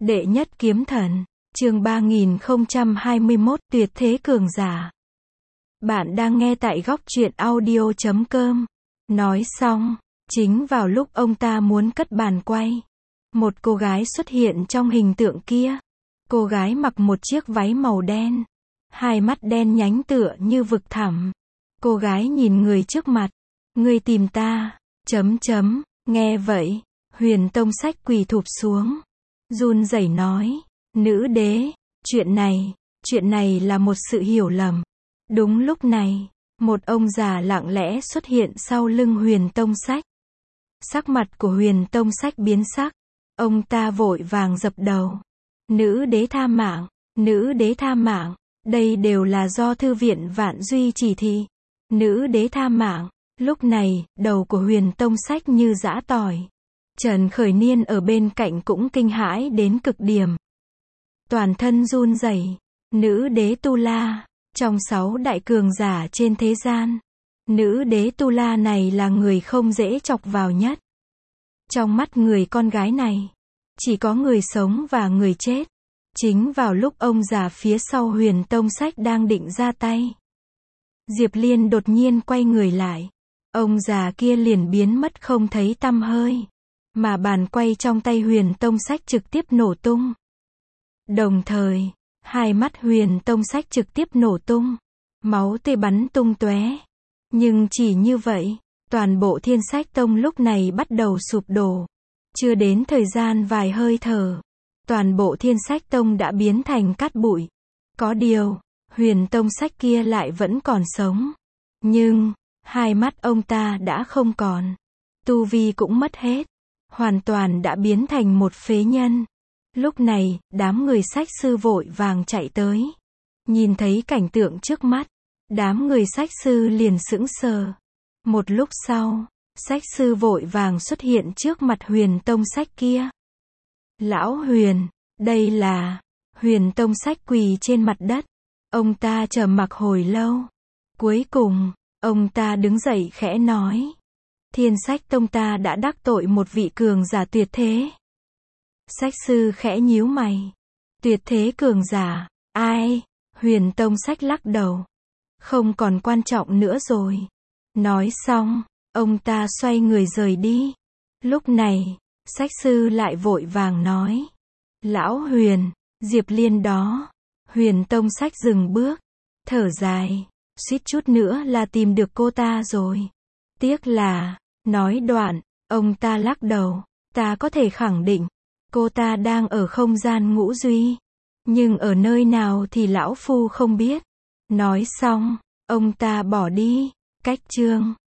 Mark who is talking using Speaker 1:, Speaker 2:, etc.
Speaker 1: Đệ nhất kiếm thần, chương 3021, tuyệt thế cường giả. Bạn đang nghe tại góc truyện audio.com. Nói xong, chính vào lúc ông ta muốn cất bàn quay, một cô gái xuất hiện trong hình tượng kia. Cô gái mặc một chiếc váy màu đen, hai mắt đen nhánh tựa như vực thẳm. Cô gái nhìn người trước mặt, người tìm ta, nghe vậy, Huyền Tông Sách quỳ thụp xuống, run rẩy nói, nữ đế, chuyện này là một sự hiểu lầm. Đúng lúc này, một ông già lặng lẽ xuất hiện sau lưng Huyền Tông Sách. Sắc mặt của Huyền Tông Sách biến sắc, ông ta vội vàng dập đầu. Nữ đế tha mạng, nữ đế tha mạng, đây đều là do thư viện Vạn Duy chỉ thị. Nữ đế tha mạng. Lúc này, đầu của Huyền Tông Sách như giã tỏi. Trần Khởi Niên ở bên cạnh cũng kinh hãi đến cực điểm. Toàn thân run rẩy. Nữ đế Tu La, trong 6 đại cường giả trên thế gian, nữ đế Tu La này là người không dễ chọc vào nhất. Trong mắt người con gái này, chỉ có người sống và người chết. Chính vào lúc ông già phía sau Huyền Tông Sách đang định ra tay, Diệp Liên đột nhiên quay người lại. Ông già kia liền biến mất không thấy tăm hơi, mà bàn quay trong tay Huyền Tông Sách trực tiếp nổ tung. Đồng thời, hai mắt Huyền Tông Sách trực tiếp nổ tung, máu tươi bắn tung tóe. Nhưng chỉ như vậy, toàn bộ Thiên Sách Tông lúc này bắt đầu sụp đổ. Chưa đến thời gian vài hơi thở, toàn bộ Thiên Sách Tông đã biến thành cát bụi. Có điều, Huyền Tông Sách kia lại vẫn còn sống. Nhưng, hai mắt ông ta đã không còn. Tu vi cũng mất hết. Hoàn toàn đã biến thành một phế nhân. Lúc này, đám người sách sư vội vàng chạy tới. Nhìn thấy cảnh tượng trước mắt, đám người sách sư liền sững sờ. Một lúc sau, sách sư vội vàng xuất hiện trước mặt Huyền Tông Sách kia. Lão Huyền, đây là... Huyền Tông Sách quỳ trên mặt đất. Ông ta trầm mặc hồi lâu. Cuối cùng, ông ta đứng dậy khẽ nói. Thiên Sách Tông ta đã đắc tội một vị cường giả tuyệt thế. Sách sư khẽ nhíu mày. Tuyệt thế cường giả, ai? Huyền Tông Sách lắc đầu. Không còn quan trọng nữa rồi. Nói xong, ông ta xoay người rời đi. Lúc này, sách sư lại vội vàng nói. Lão Huyền, Diệp Liên đó. Huyền Tông Sách dừng bước, thở dài, suýt chút nữa là tìm được cô ta rồi. Tiếc là, nói đoạn, ông ta lắc đầu, ta có thể khẳng định, cô ta đang ở không gian ngũ duy. Nhưng ở nơi nào thì lão phu không biết. Nói xong, ông ta bỏ đi. Cách chương